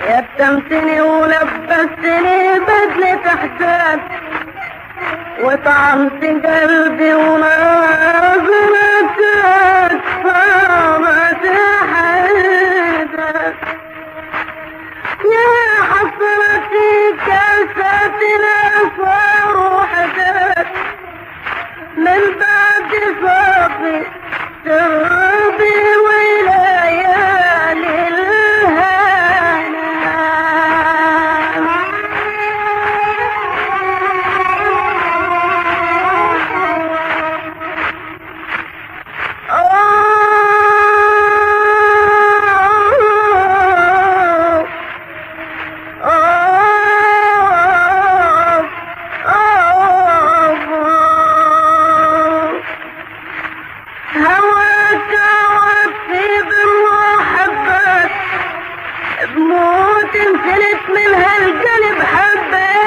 يتمتني ولبستني بدلة احساس وطعمت قلبي ونار زنتك صارت حيدك يا حسرتي كاسات الأسوار وحدك من بعد صافي تربي وليالي الهنا هواك وطيب المحبات بموت انسلت من هالقلب حبيت